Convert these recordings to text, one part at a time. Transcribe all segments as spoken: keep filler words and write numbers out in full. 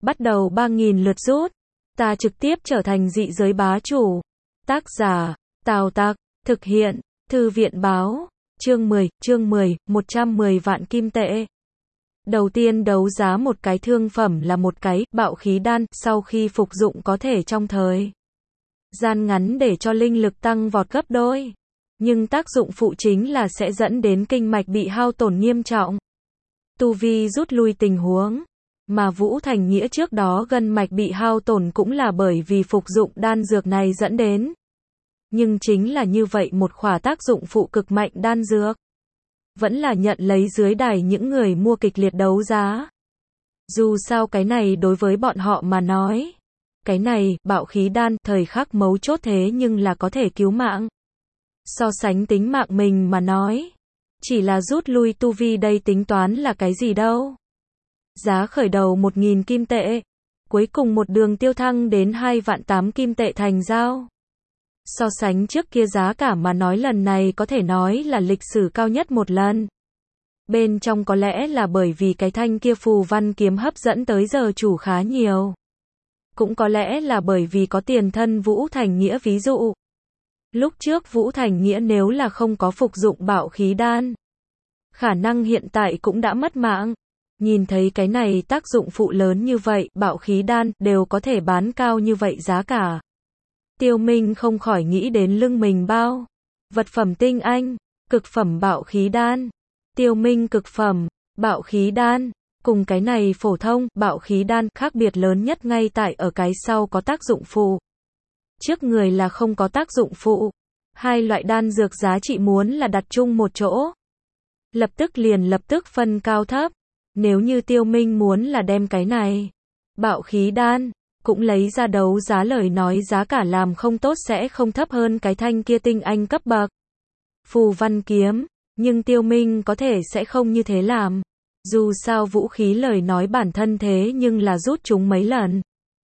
bắt đầu ba nghìn lượt rút. Ta trực tiếp trở thành dị giới bá chủ. Tác giả, Tào Tặc, thực hiện, Thư viện báo, chương mười, chương mười, một trăm mười vạn kim tệ. Đầu tiên đấu giá một cái thương phẩm là một cái bạo khí đan, sau khi phục dụng có thể trong thời gian ngắn để cho linh lực tăng vọt gấp đôi. Nhưng tác dụng phụ chính là sẽ dẫn đến kinh mạch bị hao tổn nghiêm trọng. Tu vi rút lui tình huống. Mà Vũ Thành Nghĩa trước đó gân mạch bị hao tổn cũng là bởi vì phục dụng đan dược này dẫn đến. Nhưng chính là như vậy một khỏa tác dụng phụ cực mạnh đan dược. Vẫn là nhận lấy dưới đài những người mua kịch liệt đấu giá. Dù sao cái này đối với bọn họ mà nói. Cái này, bạo khí đan, thời khắc mấu chốt thế nhưng là có thể cứu mạng. So sánh tính mạng mình mà nói. Chỉ là rút lui tu vi đây tính toán là cái gì đâu. Giá khởi đầu một nghìn kim tệ. Cuối cùng một đường tiêu thăng đến hai vạn tám kim tệ thành giao. So sánh trước kia giá cả mà nói lần này có thể nói là lịch sử cao nhất một lần. Bên trong có lẽ là bởi vì cái thanh kia phù văn kiếm hấp dẫn tới giờ chủ khá nhiều. Cũng có lẽ là bởi vì có tiền thân Vũ Thành Nghĩa ví dụ. Lúc trước Vũ Thành Nghĩa nếu là không có phục dụng bạo khí đan. Khả năng hiện tại cũng đã mất mạng. Nhìn thấy cái này tác dụng phụ lớn như vậy, bạo khí đan đều có thể bán cao như vậy giá cả. Tiêu Minh không khỏi nghĩ đến lưng mình bao. Vật phẩm tinh anh, cực phẩm bạo khí đan. Tiêu Minh cực phẩm, bạo khí đan. Cùng cái này phổ thông, bạo khí đan khác biệt lớn nhất ngay tại ở cái sau có tác dụng phụ. Trước người là không có tác dụng phụ. Hai loại đan dược giá trị muốn là đặt chung một chỗ. Lập tức liền lập tức phân cao thấp. Nếu như Tiêu Minh muốn là đem cái này, bạo khí đan, cũng lấy ra đấu giá lời nói giá cả làm không tốt sẽ không thấp hơn cái thanh kia tinh anh cấp bậc. Phù văn kiếm, nhưng Tiêu Minh có thể sẽ không như thế làm. Dù sao vũ khí lời nói bản thân thế nhưng là rút chúng mấy lần.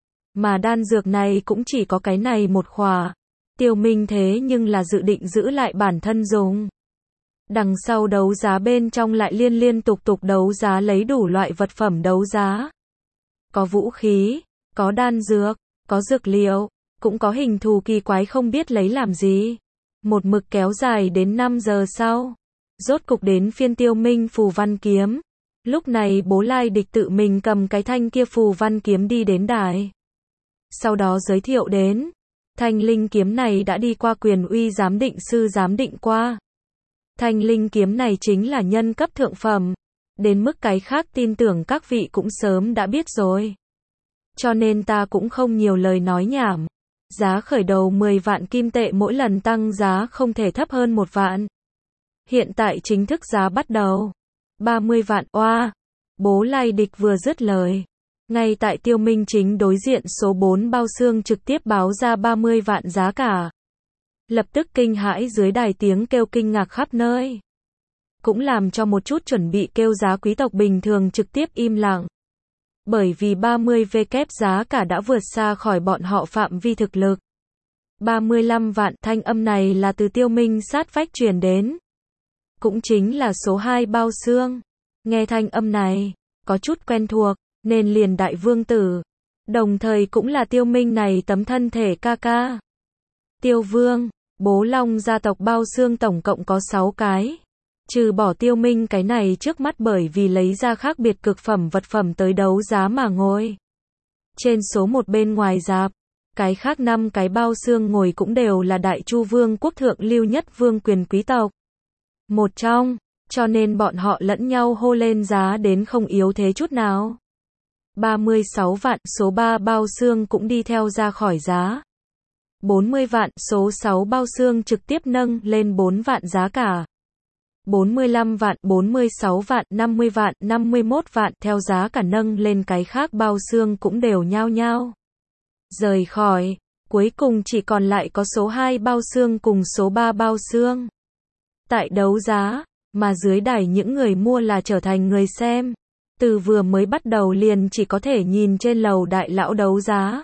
Mà đan dược này cũng chỉ có cái này một khỏa. Tiêu Minh thế nhưng là dự định giữ lại bản thân dùng. Đằng sau đấu giá bên trong lại liên liên tục tục đấu giá lấy đủ loại vật phẩm đấu giá. Có vũ khí, có đan dược, có dược liệu, cũng có hình thù kỳ quái không biết lấy làm gì. Một mực kéo dài đến năm giờ sau. Rốt cục đến phiên Tiêu Minh phù văn kiếm. Lúc này Bố Lai Địch tự mình cầm cái thanh kia phù văn kiếm đi đến đài. Sau đó giới thiệu đến. Thanh linh kiếm này đã đi qua quyền uy giám định sư giám định qua. Thanh linh kiếm này chính là nhân cấp thượng phẩm. Đến mức cái khác tin tưởng các vị cũng sớm đã biết rồi. Cho nên ta cũng không nhiều lời nói nhảm. Giá khởi đầu mười vạn kim tệ mỗi lần tăng giá không thể thấp hơn một vạn. Hiện tại chính thức giá bắt đầu. ba mươi vạn, oa. Bố Lai Địch vừa dứt lời. Ngay tại Tiêu Minh chính đối diện số bốn bao xương trực tiếp báo ra ba mươi vạn giá cả. Lập tức kinh hãi dưới đài tiếng kêu kinh ngạc khắp nơi. Cũng làm cho một chút chuẩn bị kêu giá quý tộc bình thường trực tiếp im lặng. Bởi vì ba mươi vạn giá cả đã vượt xa khỏi bọn họ phạm vi thực lực. ba mươi lăm vạn thanh âm này là từ Tiêu Minh sát vách truyền đến. Cũng chính là số hai bao xương. Nghe thanh âm này, có chút quen thuộc, nên liền đại vương tử. Đồng thời cũng là Tiêu Minh này tấm thân thể ca ca. Tiêu Vương, Bố Long gia tộc bao xương tổng cộng có sáu cái. Trừ bỏ Tiêu Minh cái này trước mắt bởi vì lấy ra khác biệt cực phẩm vật phẩm tới đấu giá mà ngồi. Trên số một bên ngoài rạp, cái khác năm cái bao xương ngồi cũng đều là Đại Chu Vương quốc thượng lưu nhất vương quyền quý tộc. Một trong, cho nên bọn họ lẫn nhau hô lên giá đến không yếu thế chút nào. ba mươi sáu vạn, số ba bao xương cũng đi theo ra khỏi giá. bốn mươi vạn, số sáu bao xương trực tiếp nâng lên bốn vạn giá cả. bốn mươi lăm vạn, bốn mươi sáu vạn, năm mươi vạn, năm mươi mốt vạn theo giá cả nâng lên cái khác bao xương cũng đều nhao nhao rời khỏi, cuối cùng chỉ còn lại có số hai bao xương cùng số ba bao xương. Tại đấu giá, mà dưới đài những người mua là trở thành người xem. Từ vừa mới bắt đầu liền chỉ có thể nhìn trên lầu đại lão đấu giá.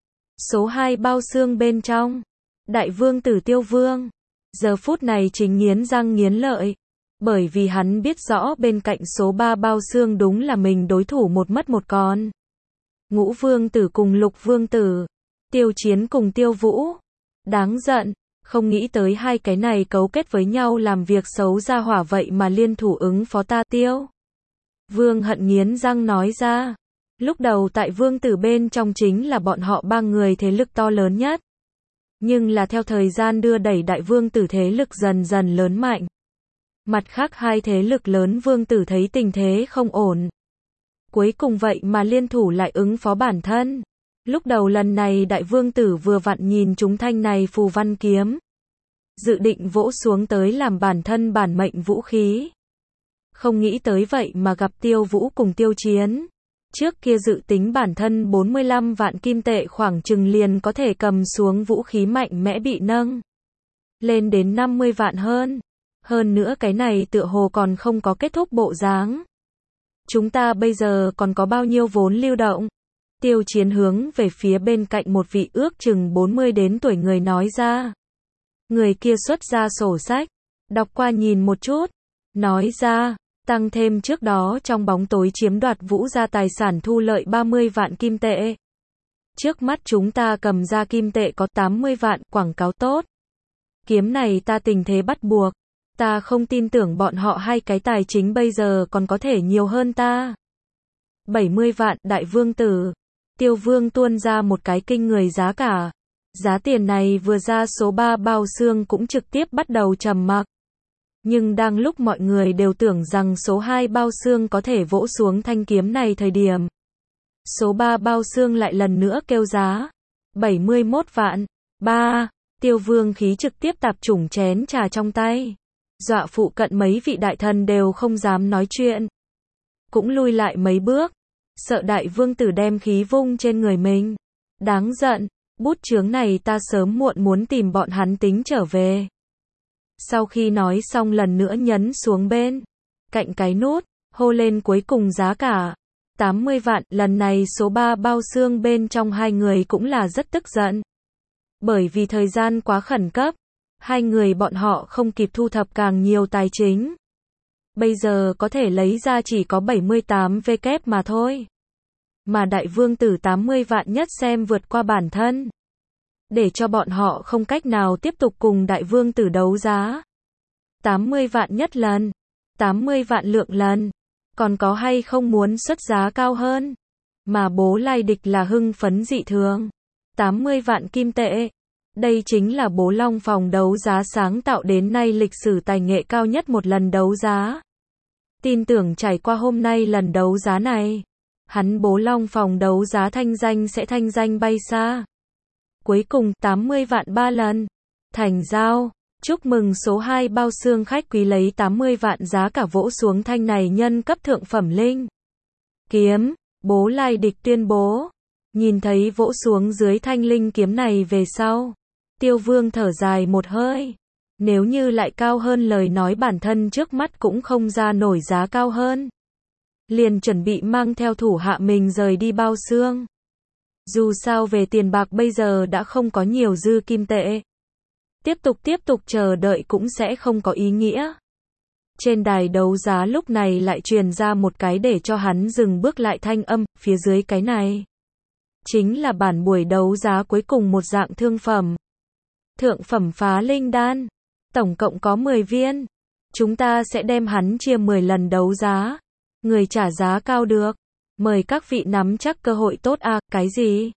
Số hai bao xương bên trong, Đại Vương tử Tiêu Vương, giờ phút này chính nghiến răng nghiến lợi. Bởi vì hắn biết rõ bên cạnh số ba bao xương đúng là mình đối thủ một mất một còn. Ngũ vương tử cùng lục vương tử, Tiêu Chiến cùng Tiêu Vũ. Đáng giận, không nghĩ tới hai cái này cấu kết với nhau làm việc xấu ra hỏa vậy mà liên thủ ứng phó ta. Tiêu Vương hận nghiến răng nói ra. Lúc đầu tại vương tử bên trong chính là bọn họ ba người thế lực to lớn nhất. Nhưng là theo thời gian đưa đẩy đại vương tử thế lực dần dần lớn mạnh. Mặt khác hai thế lực lớn vương tử thấy tình thế không ổn. Cuối cùng vậy mà liên thủ lại ứng phó bản thân. Lúc đầu lần này đại vương tử vừa vặn nhìn chúng thanh này phù văn kiếm. Dự định vỗ xuống tới làm bản thân bản mệnh vũ khí. Không nghĩ tới vậy mà gặp Tiêu Vũ cùng Tiêu Chiến. Trước kia dự tính bản thân bốn mươi lăm vạn kim tệ khoảng chừng liền có thể cầm xuống vũ khí mạnh mẽ bị nâng lên đến năm mươi vạn hơn. Hơn nữa cái này tựa hồ còn không có kết thúc bộ dáng. Chúng ta bây giờ còn có bao nhiêu vốn lưu động? Tiêu Chiến hướng về phía bên cạnh một vị ước chừng bốn mươi đến tuổi người nói ra. Người kia xuất ra sổ sách, đọc qua nhìn một chút, nói ra, tăng thêm trước đó trong bóng tối chiếm đoạt Vũ gia tài sản thu lợi ba mươi vạn kim tệ. Trước mắt chúng ta cầm ra kim tệ có tám mươi vạn, quảng cáo tốt. Kiếm này ta tình thế bắt buộc, ta không tin tưởng bọn họ hai cái tài chính bây giờ còn có thể nhiều hơn ta. bảy mươi vạn, đại vương tử. Tiêu Vương tuôn ra một cái kinh người giá cả. Giá tiền này vừa ra số ba bao xương cũng trực tiếp bắt đầu trầm mặc. Nhưng đang lúc mọi người đều tưởng rằng số hai bao xương có thể vỗ xuống thanh kiếm này thời điểm. Số ba bao xương lại lần nữa kêu giá. bảy mươi mốt vạn. ba. Tiêu Vương khí trực tiếp tạp chủng chén trà trong tay. Dọa phụ cận mấy vị đại thần đều không dám nói chuyện. Cũng lui lại mấy bước. Sợ đại vương tử đem khí vung trên người mình. Đáng giận, bút chướng này ta sớm muộn muốn tìm bọn hắn tính trở về. Sau khi nói xong lần nữa nhấn xuống bên cạnh cái nút, hô lên cuối cùng giá cả. tám mươi vạn, lần này số ba bao xương bên trong hai người cũng là rất tức giận. Bởi vì thời gian quá khẩn cấp, hai người bọn họ không kịp thu thập càng nhiều tài chính. Bây giờ có thể lấy ra chỉ có bảy mươi tám vạn mà thôi. Mà đại vương tử tám mươi vạn nhất xem vượt qua bản thân. Để cho bọn họ không cách nào tiếp tục cùng đại vương tử đấu giá. tám mươi vạn nhất lần. tám mươi vạn lượng lần. Còn có hay không muốn xuất giá cao hơn? Mà Bố Lai Địch là hưng phấn dị thường. tám mươi vạn kim tệ. Đây chính là Bố Long phòng đấu giá sáng tạo đến nay lịch sử tài nghệ cao nhất một lần đấu giá. Tin tưởng trải qua hôm nay lần đấu giá này, hắn Bố Long phòng đấu giá thanh danh sẽ thanh danh bay xa. Cuối cùng tám mươi vạn ba lần. Thành giao. Chúc mừng số hai bao xương khách quý lấy tám mươi vạn giá cả vỗ xuống thanh này nhân cấp thượng phẩm linh kiếm. Bố Lai Địch tuyên bố. Nhìn thấy vỗ xuống dưới thanh linh kiếm này về sau, Tiêu Vương thở dài một hơi. Nếu như lại cao hơn lời nói bản thân trước mắt cũng không ra nổi giá cao hơn. Liền chuẩn bị mang theo thủ hạ mình rời đi bao xương. Dù sao về tiền bạc bây giờ đã không có nhiều dư kim tệ. Tiếp tục tiếp tục chờ đợi cũng sẽ không có ý nghĩa. Trên đài đấu giá lúc này lại truyền ra một cái để cho hắn dừng bước lại thanh âm, phía dưới cái này. Chính là bản buổi đấu giá cuối cùng một dạng thương phẩm. Thượng phẩm phá linh đan. Tổng cộng có mười viên. Chúng ta sẽ đem hắn chia mười lần đấu giá. Người trả giá cao được. Mời các vị nắm chắc cơ hội tốt à, cái gì?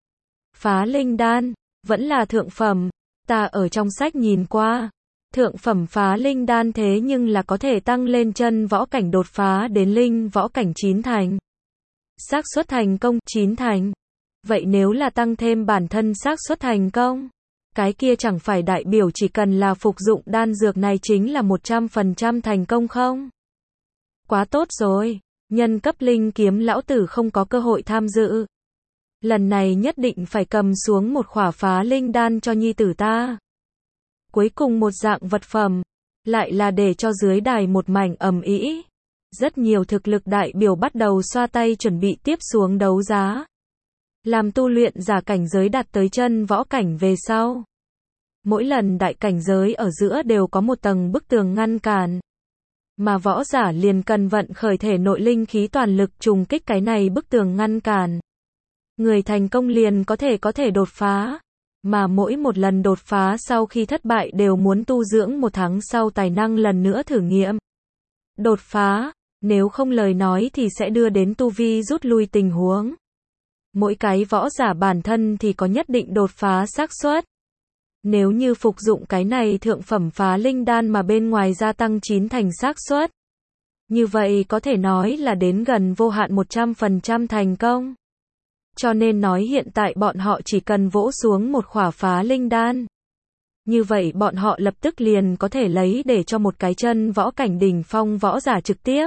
Phá linh đan, vẫn là thượng phẩm. Ta ở trong sách nhìn qua. Thượng phẩm phá linh đan thế nhưng là có thể tăng lên chân võ cảnh đột phá đến linh võ cảnh chín thành. Xác suất thành công chín thành. Vậy nếu là tăng thêm bản thân xác suất thành công, cái kia chẳng phải đại biểu chỉ cần là phục dụng đan dược này chính là một trăm phần trăm thành công không? Quá tốt rồi, nhân cấp linh kiếm lão tử không có cơ hội tham dự. Lần này nhất định phải cầm xuống một khỏa phá linh đan cho nhi tử ta. Cuối cùng một dạng vật phẩm, lại là để cho dưới đài một mảnh ầm ĩ. Rất nhiều thực lực đại biểu bắt đầu xoa tay chuẩn bị tiếp xuống đấu giá. Làm tu luyện giả cảnh giới đạt tới chân võ cảnh về sau. Mỗi lần đại cảnh giới ở giữa đều có một tầng bức tường ngăn cản. Mà võ giả liền cần vận khởi thể nội linh khí toàn lực trùng kích cái này bức tường ngăn cản. người thành công liền có thể có thể đột phá. Mà mỗi một lần đột phá sau khi thất bại đều muốn tu dưỡng một tháng sau tài năng lần nữa thử nghiệm. Đột phá, nếu không lời nói thì sẽ đưa đến tu vi rút lui tình huống. Mỗi cái võ giả bản thân thì có nhất định đột phá xác suất. Nếu như phục dụng cái này thượng phẩm phá linh đan mà bên ngoài gia tăng chín thành xác suất, như vậy có thể nói là đến gần vô hạn một trăm phần trăm thành công. Cho nên nói hiện tại bọn họ chỉ cần vỗ xuống một khỏa phá linh đan. Như vậy bọn họ lập tức liền có thể lấy để cho một cái chân võ cảnh đỉnh phong võ giả trực tiếp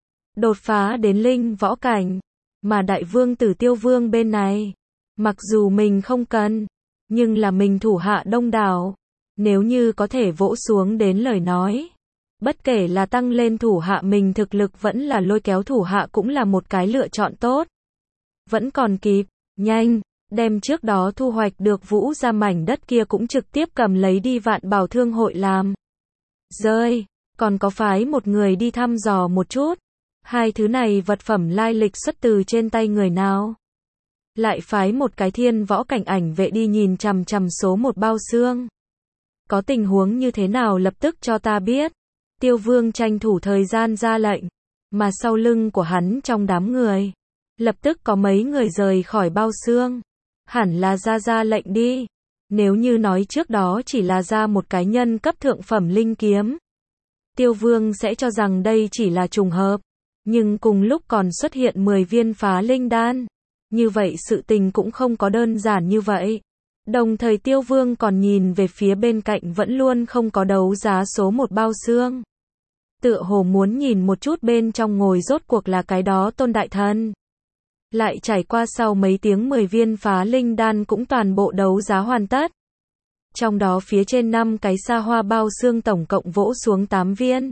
đột phá đến linh võ cảnh. Mà đại vương tử Tiêu Vương bên này, mặc dù mình không cần, nhưng là mình thủ hạ đông đảo. Nếu như có thể vỗ xuống đến lời nói, bất kể là tăng lên thủ hạ mình thực lực vẫn là lôi kéo thủ hạ cũng là một cái lựa chọn tốt. Vẫn còn kịp, nhanh, đem trước đó thu hoạch được vũ ra mảnh đất kia cũng trực tiếp cầm lấy đi Vạn Bảo Thương hội làm. Rơi, còn có phái một người đi thăm dò một chút. Hai thứ này vật phẩm lai lịch xuất từ trên tay người nào. Lại phái một cái thiên võ cảnh ảnh vệ đi nhìn chằm chằm số một bao xương. Có tình huống như thế nào lập tức cho ta biết. Tiêu Vương tranh thủ thời gian ra lệnh. Mà sau lưng của hắn trong đám người, lập tức có mấy người rời khỏi bao xương. Hẳn là ra ra lệnh đi. Nếu như nói trước đó chỉ là ra một cái nhân cấp thượng phẩm linh kiếm, Tiêu Vương sẽ cho rằng đây chỉ là trùng hợp. Nhưng cùng lúc còn xuất hiện mười viên phá linh đan. Như vậy sự tình cũng không có đơn giản như vậy. Đồng thời Tiêu Vương còn nhìn về phía bên cạnh vẫn luôn không có đấu giá số một bao xương. Tựa hồ muốn nhìn một chút bên trong ngồi rốt cuộc là cái đó tôn đại thần. Lại trải qua sau mấy tiếng mười viên phá linh đan cũng toàn bộ đấu giá hoàn tất. Trong đó phía trên năm cái xa hoa bao xương tổng cộng vỗ xuống tám viên.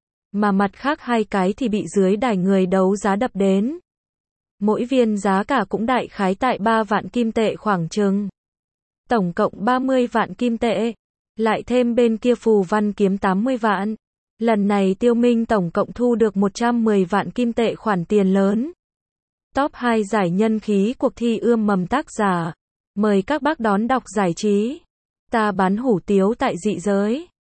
Mà mặt khác hai cái thì bị dưới đài người đấu giá đập đến. Mỗi viên giá cả cũng đại khái tại ba vạn kim tệ khoảng chừng. Tổng cộng ba mươi vạn kim tệ. Lại thêm bên kia phù văn kiếm tám mươi vạn. Lần này Tiêu Minh tổng cộng thu được một trăm mười vạn kim tệ khoản tiền lớn. Top hai giải nhân khí cuộc thi ươm mầm tác giả. Mời các bác đón đọc giải trí. Ta bán hủ tiếu tại dị giới.